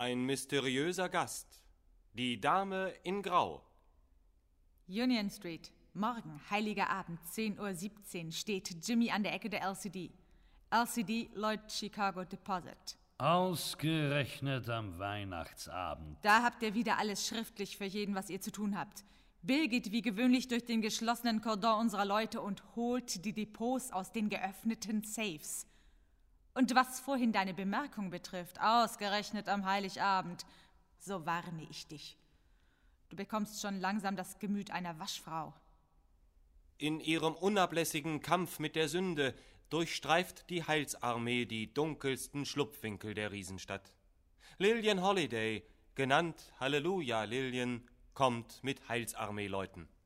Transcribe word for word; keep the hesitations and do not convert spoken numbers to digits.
Ein mysteriöser Gast. Die Dame in Grau. Union Street. Morgen, heiliger Abend, zehn Uhr siebzehn, steht Jimmy an der Ecke der L C D. L C D Lloyd Chicago Deposit. Ausgerechnet am Weihnachtsabend. Da habt ihr wieder alles schriftlich für jeden, was ihr zu tun habt. Bill geht wie gewöhnlich durch den geschlossenen Kordon unserer Leute und holt die Depots aus den geöffneten Safes. Und was vorhin deine Bemerkung betrifft, ausgerechnet am Heiligabend, so warne ich dich. Du bekommst schon langsam das Gemüt einer Waschfrau. In ihrem unablässigen Kampf mit der Sünde durchstreift die Heilsarmee die dunkelsten Schlupfwinkel der Riesenstadt. Lillian Holiday, genannt Halleluja Lillian, kommt mit Heilsarmeeleuten.